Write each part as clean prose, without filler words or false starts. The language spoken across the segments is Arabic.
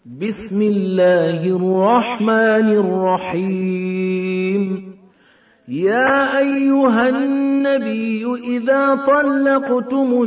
بسم الله الرحمن الرحيم. يا أيها النبي إذا طلقتم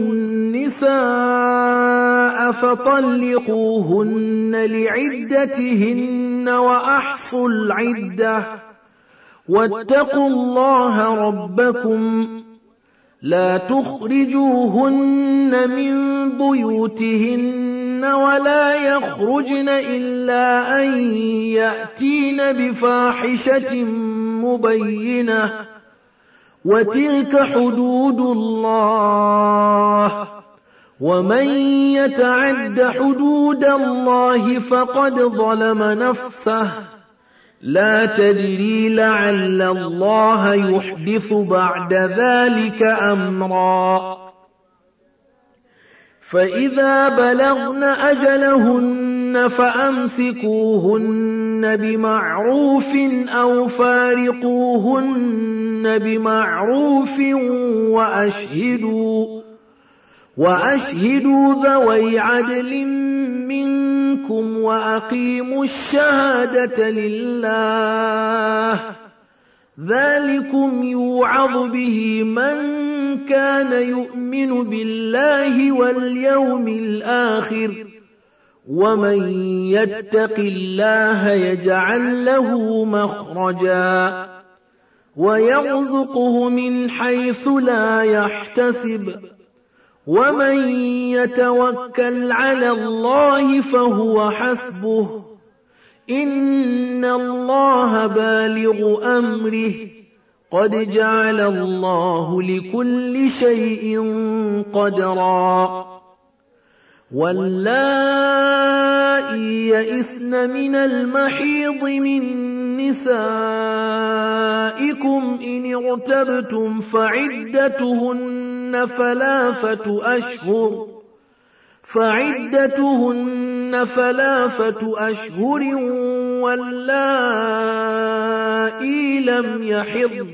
النساء فطلقوهن لعدتهن وأحصوا العدة واتقوا الله ربكم لا تخرجوهن من بيوتهن ولا يخرجن إلا أن يأتين بفاحشة مبينة وتلك حدود الله ومن يتعد حدود الله فقد ظلم نفسه لا تدري لعل الله يحدث بعد ذلك أمرا. فإذا بلغن أجلهن فأمسكوهن بمعروف أو فارقوهن بمعروف وأشهدوا ذوي عدل منكم وأقيموا الشهادة لله ذلكم يوعظ به من كان يؤمن بالله واليوم الآخر ومن يتق الله يجعل له مخرجا ويرزقه من حيث لا يحتسب ومن يتوكل على الله فهو حسبه إن الله بالغ أمره قد جعل الله لكل شيء قدرا. واللائي يئسن من المحيض من نسائكم إن ارتبتم فعدتهن ثلاثة أشهر واللائي لم يحضن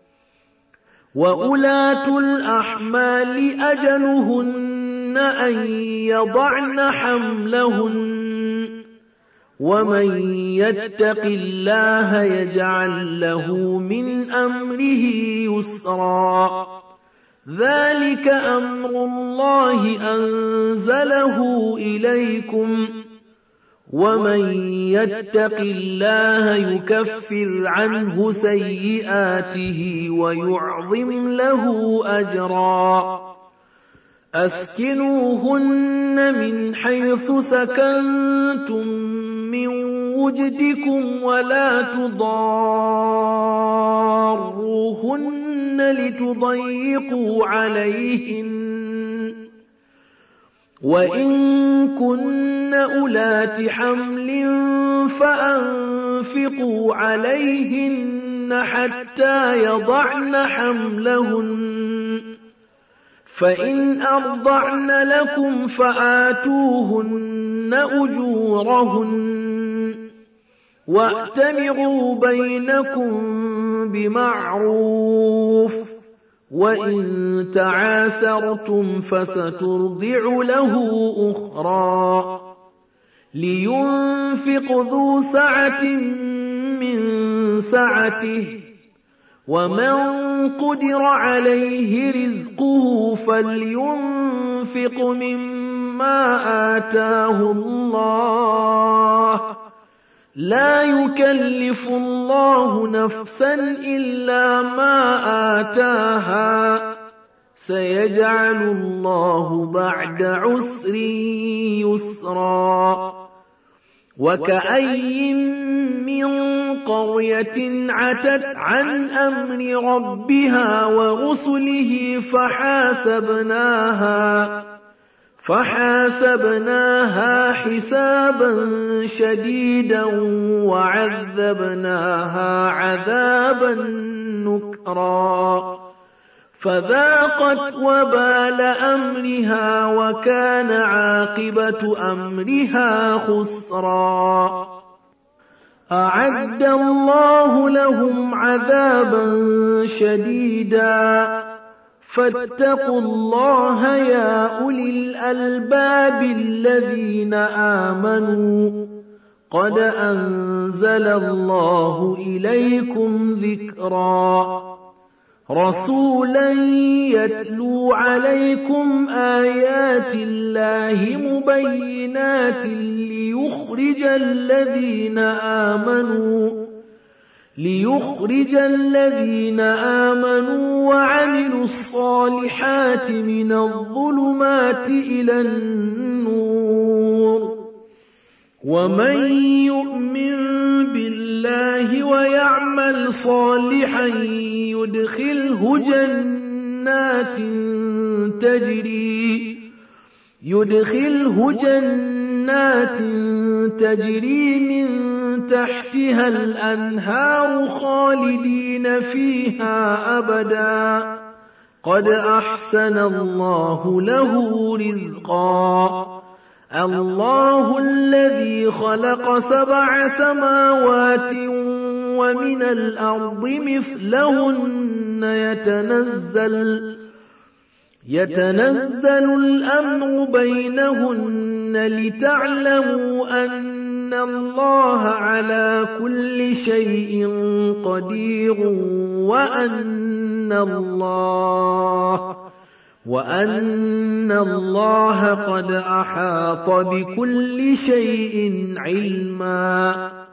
وأولاة الأحمال أجلهن أن يضعن حملهن ومن يتق الله يجعل له من أمره يسرا ذلك أمر الله أنزله إليكم ومن يتق الله يكفر عنه سيئاته ويعظم له أجرا. أسكنوهن من حيث سكنتم من وجدكم ولا تضاروهن لتضيقوا عليهن وإن كن أولات حمل فأنفقوا عليهن حتى يضعن حملهن فإن أرضعن لكم فآتوهن أجورهن وأتمروا بينكم بمعروف وإن تعاسرتم فسترضع له أخرى لينفق ذو سعة من سعته ومن قدر عليه رزقه فلينفق مما آتاه الله لا يكلف الله نفسا إلا ما آتاها سيجعل الله بعد عسر يسرا. وكأي من قرية عتت عن أمر ربها ورسله فحاسبناها حسابا شديدا وعذبناها عذابا نكرا فذاقت وبال أمرها وكان عاقبة أمرها خسرا. أعد الله لهم عذابا شديدا فاتقوا الله يا أولي الألباب الذين آمنوا قد أنزل الله إليكم ذكرا رسولا يتلو عليكم آيات الله مبينات ليخرج الذين آمنوا وعملوا الصالحات من الظلمات إلى النور ومن يؤمن بالله ويعمل صالحا يدخله جنات تجري من تحتها الأنهار خالدين فيها أبدا قد أحسن الله له رزقا الله الذي خلق 7 سماوات ومن الأرض مثلهن يتنزل الأمر بينهن لتعلموا أن الله على كل شيء قدير وأن الله قد أحاط بكل شيء علما